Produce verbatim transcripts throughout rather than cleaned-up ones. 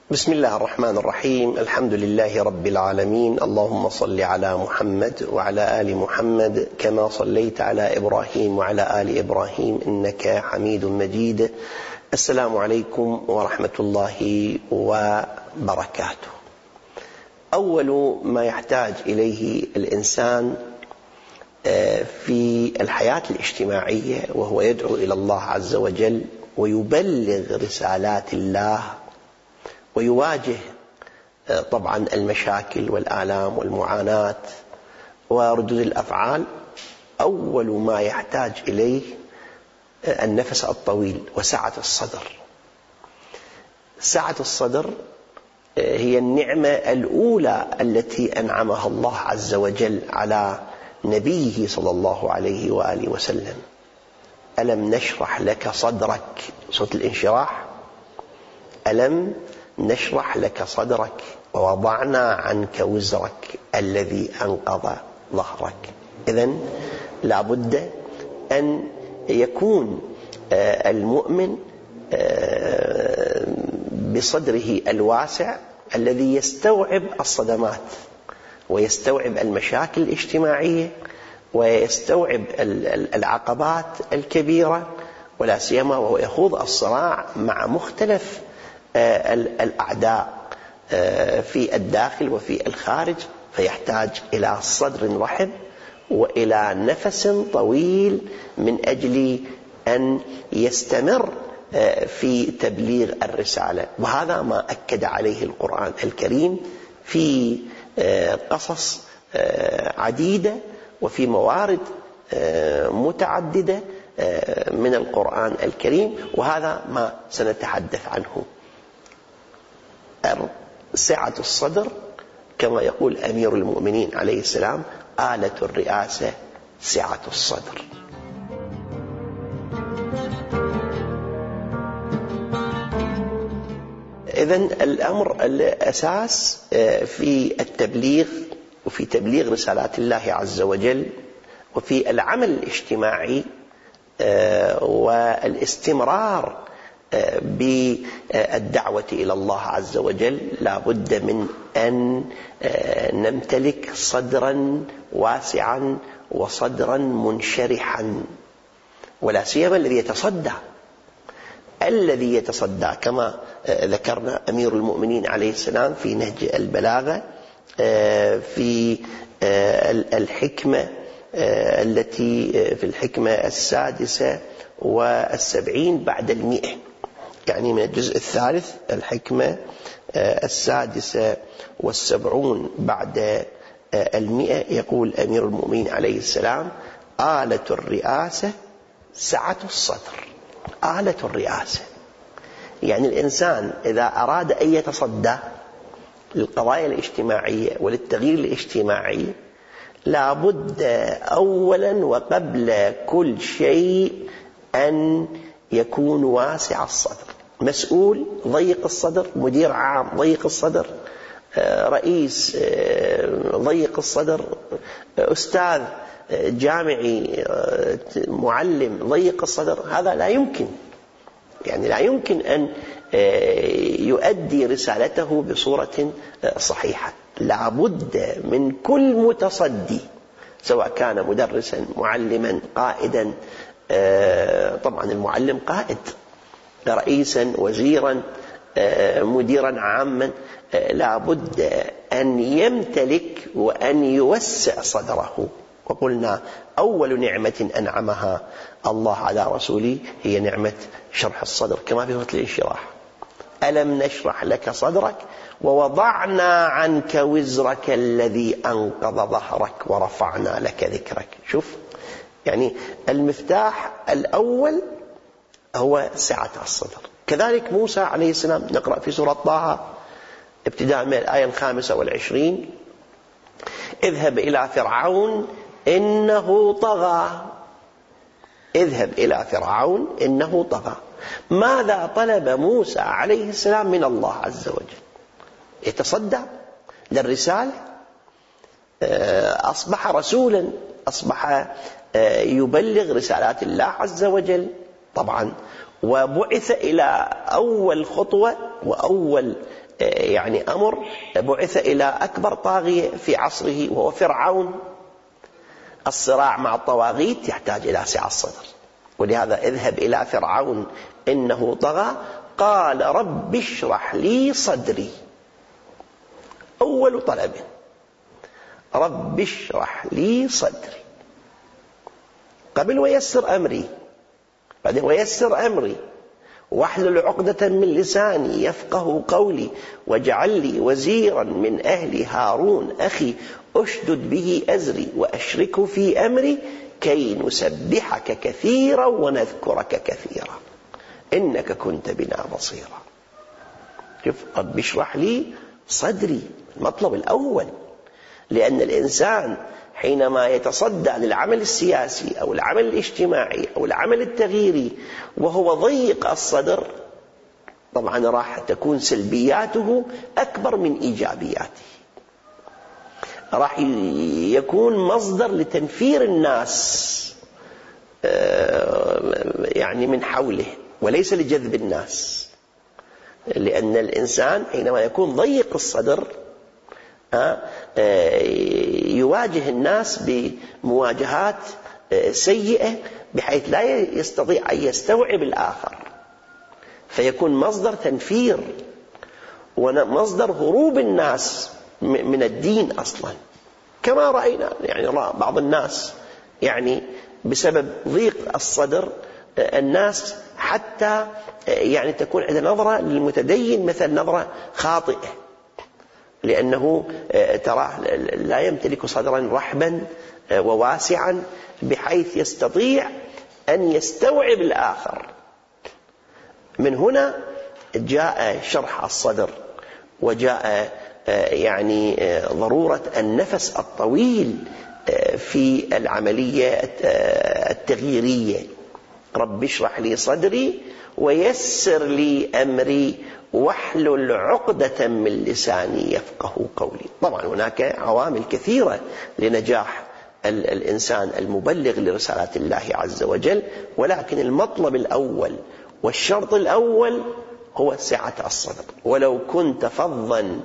بسم الله الرحمن الرحيم. الحمد لله رب العالمين. اللهم صل على محمد وعلى آل محمد كما صليت على إبراهيم وعلى آل إبراهيم إنك حميد مجيد. السلام عليكم ورحمة الله وبركاته. أول ما يحتاج إليه الإنسان في الحياة الاجتماعية وهو يدعو إلى الله عز وجل ويبلغ رسالات الله ويواجه طبعا المشاكل والآلام والمعاناة وردود الأفعال، أول ما يحتاج إليه النفس الطويل وسعة الصدر. سعة الصدر هي النعمة الأولى التي أنعمها الله عز وجل على نبيه صلى الله عليه وآله وسلم. ألم نشرح لك صدرك، صوت الانشراح، ألم نشرح لك صدرك ووضعنا عنك وزرك الذي أنقض ظهرك. إذن لا بد أن يكون المؤمن بصدره الواسع الذي يستوعب الصدمات ويستوعب المشاكل الاجتماعية ويستوعب العقبات الكبيرة، ولا سيما وهو يخوض الصراع مع مختلف الأعداء في الداخل وفي الخارج، فيحتاج إلى صدر رحب وإلى نفس طويل من أجل أن يستمر في تبليغ الرسالة. وهذا ما أكد عليه القرآن الكريم في قصص عديدة وفي موارد متعددة من القرآن الكريم، وهذا ما سنتحدث عنه. سعة الصدر كما يقول أمير المؤمنين عليه السلام: آلة الرئاسة سعة الصدر. إذن الأمر الأساس في التبليغ وفي تبليغ رسالات الله عز وجل وفي العمل الاجتماعي والاستمرار بالدعوة إلى الله عز وجل لا بد من أن نمتلك صدرا واسعا وصدرا منشرحا، ولا سيما الذي يتصدى الذي يتصدى كما ذكرنا أمير المؤمنين عليه السلام في نهج البلاغة في الحكمة التي في الحكمة السادسة والسبعين بعد المئة، يعني من الجزء الثالث الحكمة السادسة والسبعون بعد المئة، يقول أمير المؤمنين عليه السلام: آلة الرئاسة سعة الصدر. آلة الرئاسة يعني الإنسان إذا أراد أن يتصدى للقضايا الاجتماعية وللتغيير الاجتماعي لا بد أولا وقبل كل شيء أن يكون واسع الصدر، مسؤول ضيق الصدر، مدير عام ضيق الصدر، رئيس ضيق الصدر، أستاذ جامعي معلم ضيق الصدر. هذا لا يمكن، يعني لا يمكن أن يؤدي رسالته بصورة صحيحة. لا بد من كل متصدي، سواء كان مدرسا معلما قائدا، طبعا المعلم قائد، رئيسا وزيرا مديرا عاما، لا بد أن يمتلك وأن يوسع صدره. وقلنا أول نعمة أنعمها الله على رسوله هي نعمة شرح الصدر كما في سورة الانشراح: ألم نشرح لك صدرك ووضعنا عنك وزرك الذي أنقض ظهرك ورفعنا لك ذكرك. شوف، يعني المفتاح الأول هو سعة الصدر. كذلك موسى عليه السلام، نقرأ في سورة طه ابتداء من الآية الخامسة والعشرين: اذهب إلى فرعون إنه طغى. اذهب إلى فرعون إنه طغى. ماذا طلب موسى عليه السلام من الله عز وجل؟ يتصدى للرسالة، أصبح رسولا، أصبح يبلغ رسالات الله عز وجل طبعا، وبعث إلى أول خطوة وأول يعني أمر بعث إلى أكبر طاغية في عصره وهو فرعون. الصراع مع الطواغيت يحتاج إلى سعة الصدر، ولهذا اذهب إلى فرعون إنه طغى قال رب اشرح لي صدري. أول طلب رب اشرح لي صدري، قبل ويسر أمري، بعدين ويسر أمري واحلل عقدة من لساني يفقه قولي واجعل لي وزيرا من أهلي هارون أخي أشدد به أزري وأشركه في أمري كي نسبحك كثيرا ونذكرك كثيرا إنك كنت بنا بصيرا. شوف، رب اشرح لي صدري، المطلب الأول. لأن الإنسان حينما يتصدى للعمل السياسي أو العمل الاجتماعي أو العمل التغييري وهو ضيق الصدر، طبعا راح تكون سلبياته أكبر من إيجابياته، راح يكون مصدر لتنفير الناس يعني من حوله وليس لجذب الناس. لأن الإنسان حينما يكون ضيق الصدر يواجه الناس بمواجهات سيئة بحيث لا يستطيع أن يستوعب الآخر، فيكون مصدر تنفير ومصدر هروب الناس من الدين أصلا، كما رأينا. يعني بعض الناس يعني بسبب ضيق الصدر الناس حتى يعني تكون عندها نظرة للمتدين مثل نظرة خاطئة، لأنه تراه لا يمتلك صدرا رحبا وواسعا بحيث يستطيع أن يستوعب الآخر. من هنا جاء شرح الصدر وجاء يعني ضرورة النفس الطويل في العملية التغييرية. رب اشرح لي صدري ويسر لي أمري واحلل عقدة من لساني يفقه قولي. طبعا هناك عوامل كثيرة لنجاح الإنسان المبلغ لرسالة الله عز وجل، ولكن المطلب الأول والشرط الأول هو سعة الصدر. ولو كنت فظا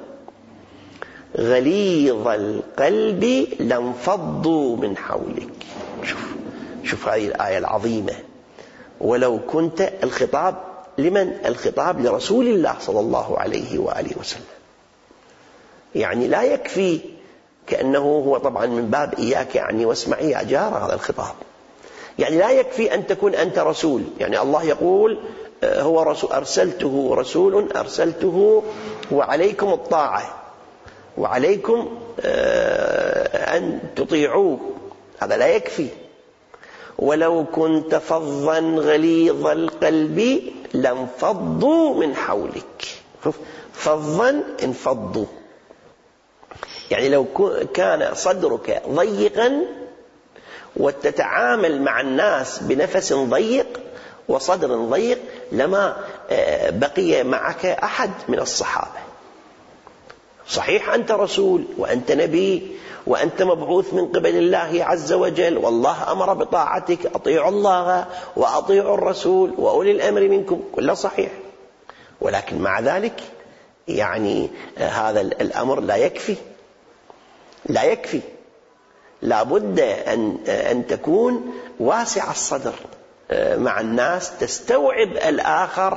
غليظ القلب لانفضوا من حولك. شوف شوف هذه الآية العظيمة. ولو كنت، الخطاب لمن؟ الخطاب لرسول الله صلى الله عليه وآله وسلم. يعني لا يكفي كأنه هو طبعا من باب إياك يعني واسمعي يا جار، هذا الخطاب. يعني لا يكفي أن تكون أنت رسول. يعني الله يقول هو رسول أرسلته رسول أرسلته وعليكم الطاعة وعليكم أن تطيعوه، هذا لا يكفي. ولو كنت فظا غليظ القلب لانفضوا من حولك. فظا انفضوا، يعني لو كان صدرك ضيقا وتتعامل مع الناس بنفس ضيق وصدر ضيق لما بقي معك أحد من الصحابة. صحيح أنت رسول وأنت نبي وأنت مبعوث من قبل الله عز وجل، والله أمر بطاعتك، أطيعوا الله وأطيعوا الرسول وأولي الأمر منكم، كله صحيح. ولكن مع ذلك يعني هذا الأمر لا يكفي، لا يكفي. لا بد أن, أن تكون واسع الصدر مع الناس، تستوعب الآخر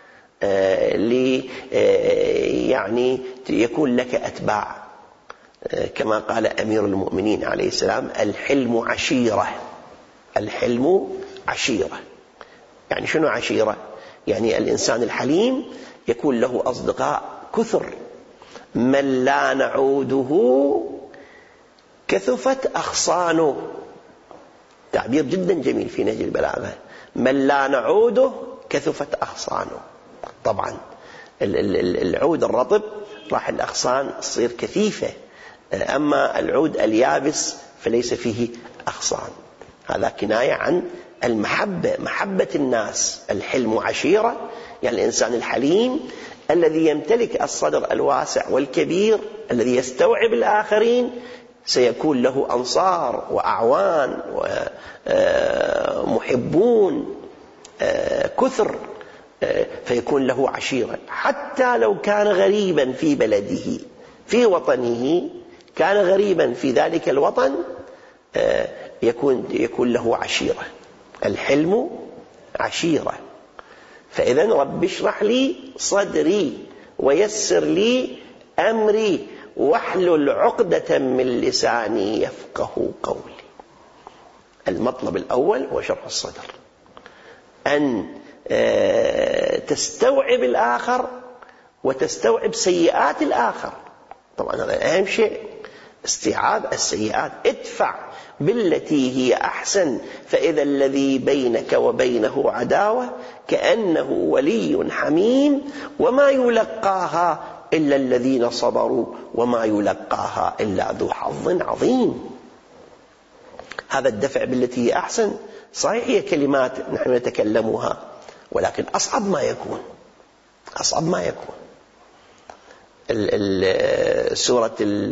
لي يعني يكون لك أتباع. كما قال أمير المؤمنين عليه السلام: الحلم عشيرة. الحلم عشيرة يعني شنو عشيرة؟ يعني الإنسان الحليم يكون له أصدقاء كثر. من لا نعوده كثفت أخصانه. تعبير جدا جميل في نهج البلاغة. من لا نعوده كثفت أخصانه. طبعا العود الرطب راح الأغصان تصير كثيفة، أما العود اليابس فليس فيه أغصان. هذا كناية عن المحبة، محبة الناس. الحلم عشيرة يعني الإنسان الحليم الذي يمتلك الصدر الواسع والكبير الذي يستوعب الآخرين سيكون له أنصار وأعوان ومحبون كثر فيكون له عشيرة، حتى لو كان غريبا في بلده في وطنه، كان غريبا في ذلك الوطن، يكون يكون له عشيرة. الحلم عشيرة. فإذا رب اشرح لي صدري ويسر لي أمري واحلل عقدة من لساني يفقه قولي. المطلب الأول هو شرح الصدر، أن تستوعب الآخر وتستوعب سيئات الآخر. طبعا هذا أهم شيء، استيعاب السيئات. ادفع بالتي هي أحسن فإذا الذي بينك وبينه عداوة كأنه ولي حميم وما يلقاها إلا الذين صبروا وما يلقاها إلا ذو حظ عظيم. هذا الدفع بالتي هي أحسن صحيح هي كلمات نحن نتكلمها، ولكن أصعب ما يكون أصعب ما يكون سورة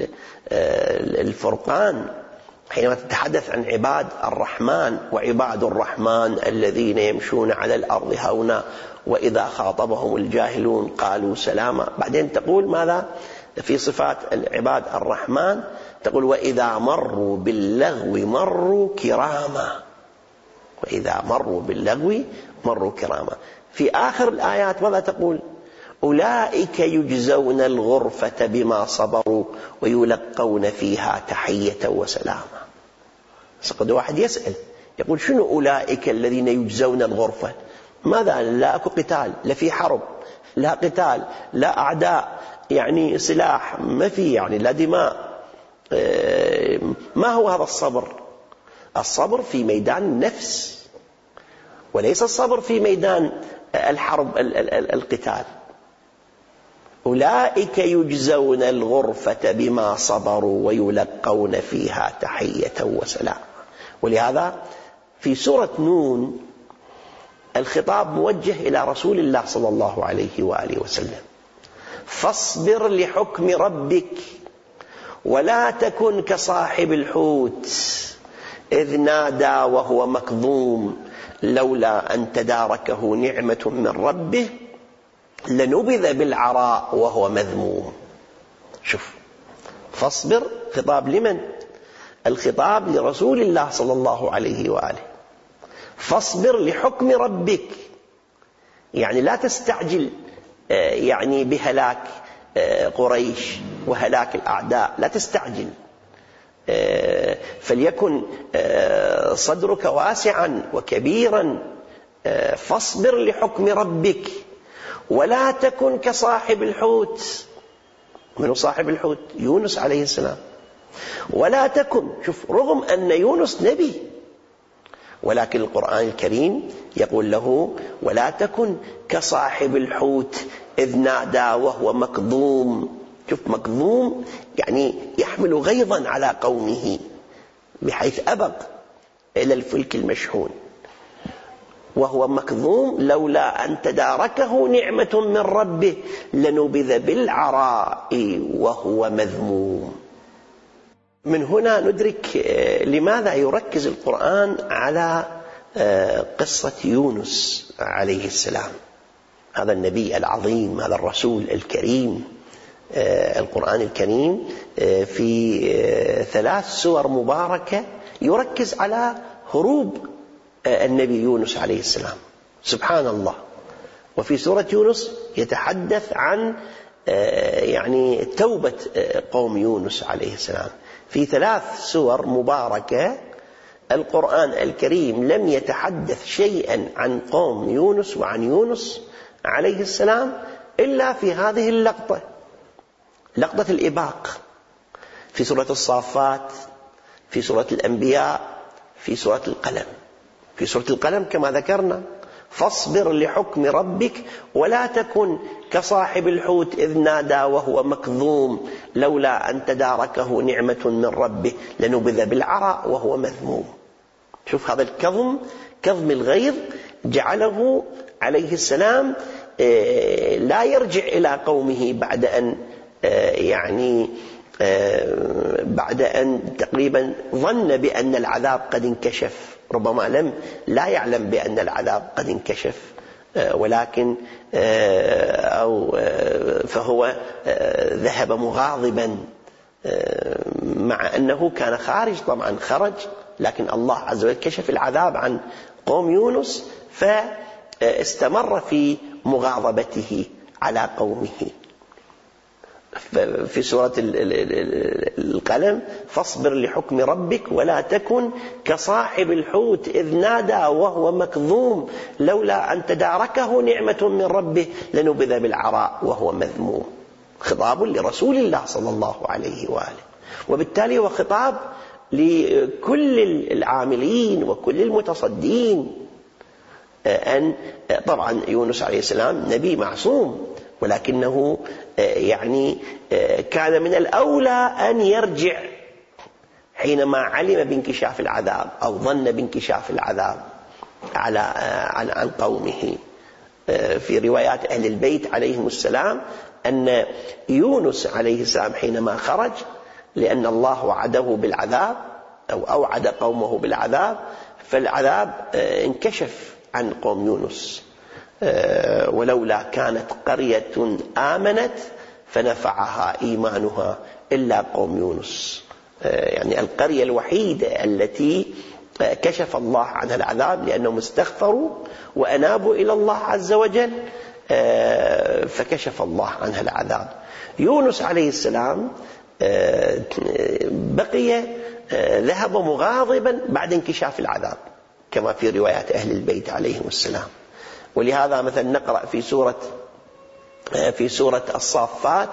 الفرقان حينما تتحدث عن عباد الرحمن: وعباد الرحمن الذين يمشون على الأرض هونا وإذا خاطبهم الجاهلون قالوا سلاما. بعدين تقول ماذا في صفات عباد الرحمن؟ تقول: وإذا مروا باللغو مروا كراما. وإذا مروا باللغو مروا كراما. في آخر الآيات ماذا تقول؟ أولئك يجزون الغرفة بما صبروا ويلقون فيها تحية وسلاما. قد واحد يسأل يقول: شنو أولئك الذين يجزون الغرفة؟ ماذا؟ لا أكو قتال، لا في حرب، لا قتال، لا أعداء، يعني سلاح ما في، يعني لا دماء. ما هو هذا الصبر؟ الصبر في ميدان النفس، وليس الصبر في ميدان الحرب القتال. أولئك يجزون الغرفة بما صبروا ويلقون فيها تحية وسلام. ولهذا في سورة نون الخطاب موجه إلى رسول الله صلى الله عليه وآله وسلم: فاصبر لحكم ربك ولا تكن كصاحب الحوت إذ نادى وهو مكظوم لولا أن تداركه نعمة من ربه لنبذ بالعراء وهو مذموم. شوف، فاصبر خطاب لمن؟ الخطاب لرسول الله صلى الله عليه وآله. فاصبر لحكم ربك، يعني لا تستعجل يعني بهلاك قريش وهلاك الأعداء، لا تستعجل. فليكن صدرك واسعا وكبيرا. فاصبر لحكم ربك ولا تكن كصاحب الحوت. من صاحب الحوت؟ يونس عليه السلام. ولا تكن، شوف، رغم أن يونس نبي، ولكن القرآن الكريم يقول له: ولا تكن كصاحب الحوت إذ نادى وهو مكظوم. شوف، مكظوم يعني يحمل غيظا على قومه بحيث أبق إلى الفلك المشحون. وهو مكظوم لولا أن تداركه نعمة من ربه لنبذ بالعراء وهو مذموم. من هنا ندرك لماذا يركز القرآن على قصة يونس عليه السلام، هذا النبي العظيم، هذا الرسول الكريم. القرآن الكريم في ثلاث سور مباركة يركز على هروب النبي يونس عليه السلام، سبحان الله. وفي سورة يونس يتحدث عن يعني توبة قوم يونس عليه السلام. في ثلاث سور مباركة القرآن الكريم لم يتحدث شيئا عن قوم يونس وعن يونس عليه السلام إلا في هذه اللقطة، لقطة الإباق، في سورة الصافات، في سورة الأنبياء، في سورة القلم. في سورة القلم كما ذكرنا: فاصبر لحكم ربك ولا تكن كصاحب الحوت إذ نادى وهو مكظوم لولا أن تداركه نعمة من ربه لنبذ بالعراء وهو مذموم. شوف هذا الكظم، كظم الغيظ، جعله عليه السلام لا يرجع إلى قومه بعد أن يعني بعد أن تقريبا ظن بأن العذاب قد انكشف. ربما لم لا يعلم بأن العذاب قد انكشف، ولكن أو فهو ذهب مغاضبا، مع أنه كان خارج، طبعا خرج، لكن الله عز وجل كشف العذاب عن قوم يونس فاستمر في مغاضبته على قومه. في سورة القلم: فاصبر لحكم ربك ولا تكن كصاحب الحوت إذ نادى وهو مكظوم لولا أن تداركه نعمة من ربه لنبذ بالعراء وهو مذموم. خطاب لرسول الله صلى الله عليه وآله، وبالتالي هو خطاب لكل العاملين وكل المتصدين. أن طبعا يونس عليه السلام نبي معصوم، ولكنه يعني كان من الأولى أن يرجع حينما علم بانكشاف العذاب أو ظن بانكشاف العذاب على عن قومه. في روايات أهل البيت عليهم السلام أن يونس عليه السلام حينما خرج، لأن الله وعده بالعذاب أو أوعد قومه بالعذاب، فالعذاب انكشف عن قوم يونس. ولولا كانت قرية آمنت فنفعها إيمانها إلا قوم يونس. يعني القرية الوحيدة التي كشف الله عنها العذاب لأنهم استغفروا وأنابوا إلى الله عز وجل فكشف الله عنها العذاب. يونس عليه السلام بقي ذهب مغاضبا بعد انكشاف العذاب كما في روايات أهل البيت عليهم السلام. ولهذا مثلا نقرأ في سورة في سورة الصافات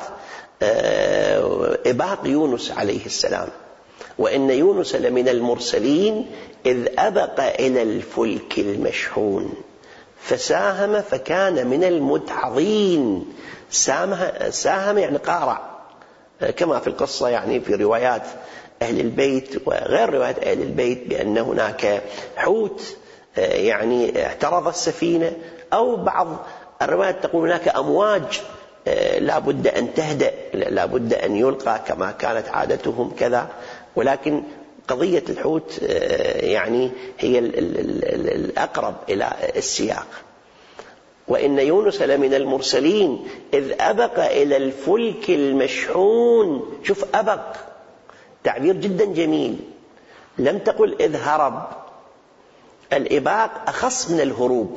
إباق يونس عليه السلام: وإن يونس لمن المرسلين إذ أبق إلى الفلك المشحون فساهم فكان من المدحضين. ساهم يعني قارع، كما في القصة يعني في روايات أهل البيت وغير روايات أهل البيت بأن هناك حوت يعني اعترض السفينة، أو بعض الروايات تقول هناك أمواج لا بد أن تهدأ، لا بد أن يلقى كما كانت عادتهم كذا. ولكن قضية الحوت يعني هي الأقرب إلى السياق. وإن يونس لمن المرسلين إذ أبق إلى الفلك المشحون. شوف أبق، تعبير جدا جميل، لم تقل إذ هرب. الإباق أخص من الهروب،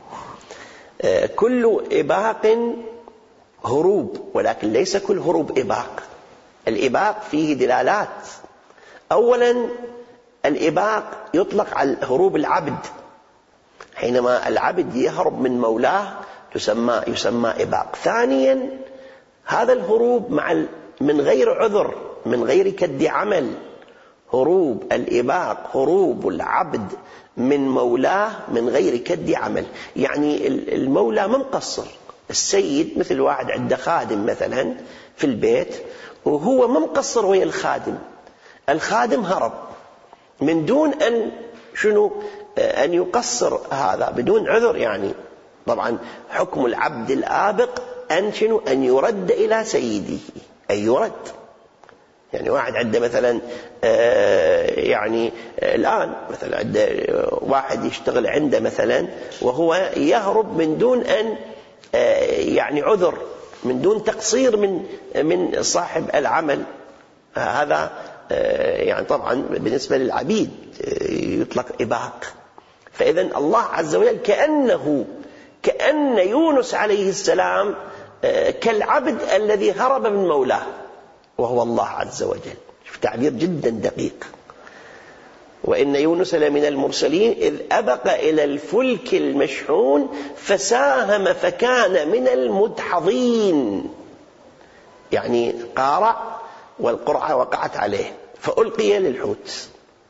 كل إباق هروب ولكن ليس كل هروب إباق. الإباق فيه دلالات. أولا الإباق يطلق على هروب العبد، حينما العبد يهرب من مولاه يسمى يسمى إباق. ثانيا هذا الهروب مع من غير عذر، من غير كد عمل. هروب الإباق هروب العبد من مولاه من غير كد عمل، يعني المولى ما مقصر. السيد مثل واحد عنده خادم مثلا في البيت وهو ما مقصر ويا الخادم، الخادم هرب من دون أن شنو أن يقصر هذا بدون عذر. يعني طبعا حكم العبد الآبق أن شنو أن يرد إلى سيده، أن يرد. يعني واحد عنده مثلا يعني الآن مثلا عنده واحد يشتغل عنده مثلا وهو يهرب من دون أن يعني عذر، من دون تقصير من من صاحب العمل، هذا يعني طبعا بالنسبة للعبيد يطلق إباق. فإذا الله عز وجل كأنه كأن يونس عليه السلام كالعبد الذي هرب من مولاه وهو الله عز وجل. تعبير جدا دقيق. وإن يونس لمن المرسلين إذ أبق إلى الفلك المشحون فساهم فكان من المدحضين، يعني قارع والقرعة وقعت عليه فألقي للحوت.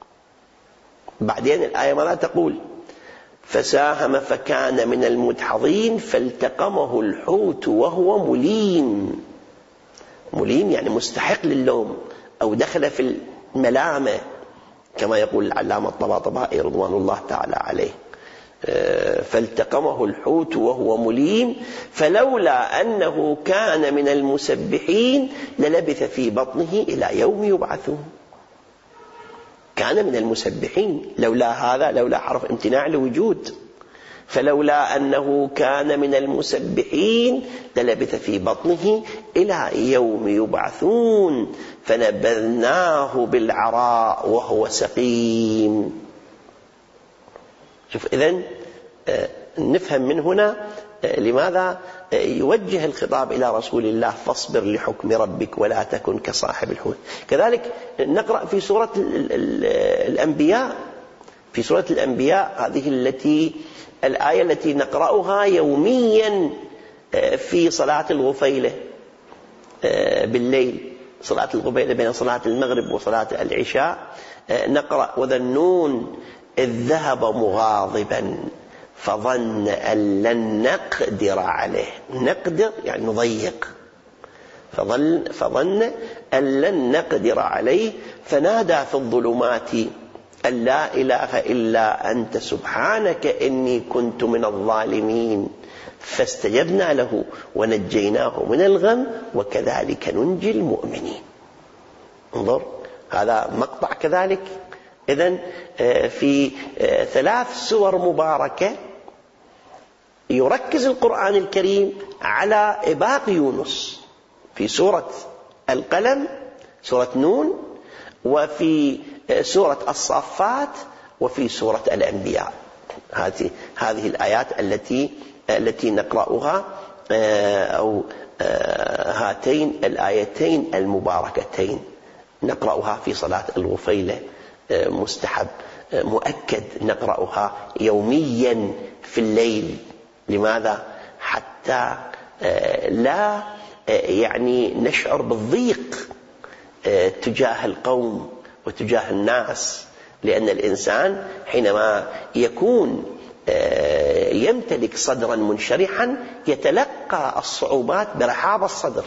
بعدين الآية ماذا تقول؟ فساهم فكان من المدحضين فالتقمه الحوت وهو مليم. مليم يعني مستحق للوم أو دخل في الملامة كما يقول العلامة الطباطبائي رضوان الله تعالى عليه. فالتقمه الحوت وهو مليم فلولا أنه كان من المسبحين للبث في بطنه إلى يوم يبعثون. كان من المسبحين، لولا هذا لولا حرف امتناع لوجود، فلولا أنه كان من المسبحين للبث في بطنه إلى يوم يبعثون فنبذناه بالعراء وهو سقيم. شوف إذن نفهم من هنا لماذا يوجه الخطاب إلى رسول الله فاصبر لحكم ربك ولا تكن كصاحب الحوت. كذلك نقرأ في سورة الأنبياء في سورة الأنبياء هذه التي الآية التي نقرأها يوميا في صلاة الغفيلة بالليل، صلاة الغفيلة بين صلاة المغرب وصلاة العشاء، نقرأ وذا النون إذ ذهب مغاضبا فظن أن لن نقدر عليه. نقدر يعني نضيق، فظن, فظن أن لن نقدر عليه فنادى في الظلمات أن لا إله إلا أنت سبحانك إني كنت من الظالمين فاستجبنا له ونجيناه من الغم وكذلك ننجي المؤمنين. انظر هذا مقطع كذلك. إذن في ثلاث سور مباركة يركز القرآن الكريم على إباق يونس، في سورة القلم سورة نون، وفي سورة الصافات، وفي سورة الأنبياء. هذه هذه الآيات التي التي نقرأها أو هاتين الآيتين المباركتين نقرأها في صلاة الغفيلة، مستحب مؤكد نقرأها يوميا في الليل. لماذا؟ حتى لا يعني نشعر بالضيق تجاه القوم وتجاه الناس، لأن الإنسان حينما يكون يمتلك صدرا منشرحا يتلقى الصعوبات برحاب الصدر،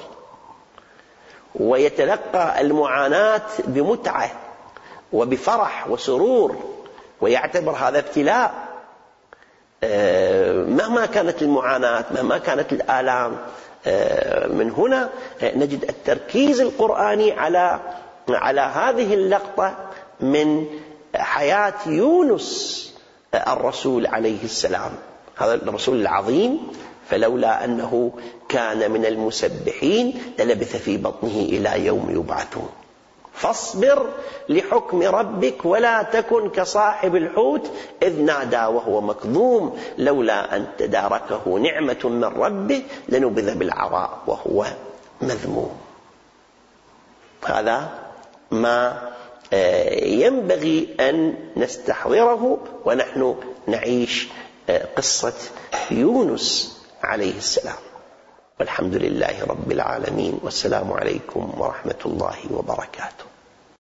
ويتلقى المعاناة بمتعة وبفرح وسرور، ويعتبر هذا ابتلاء. مهما كانت المعاناة مهما كانت الآلام. من هنا نجد التركيز القرآني على على هذه اللقطة من حياة يونس الرسول عليه السلام، هذا الرسول العظيم. فلولا أنه كان من المسبحين للبث في بطنه إلى يوم يبعثون فاصبر لحكم ربك ولا تكن كصاحب الحوت إذ نادى وهو مكظوم لولا أن تداركه نعمة من ربه لنبذ بالعراء وهو مذموم. هذا ما ينبغي أن نستحضره ونحن نعيش قصة يونس عليه السلام. والحمد لله رب العالمين، والسلام عليكم ورحمة الله وبركاته.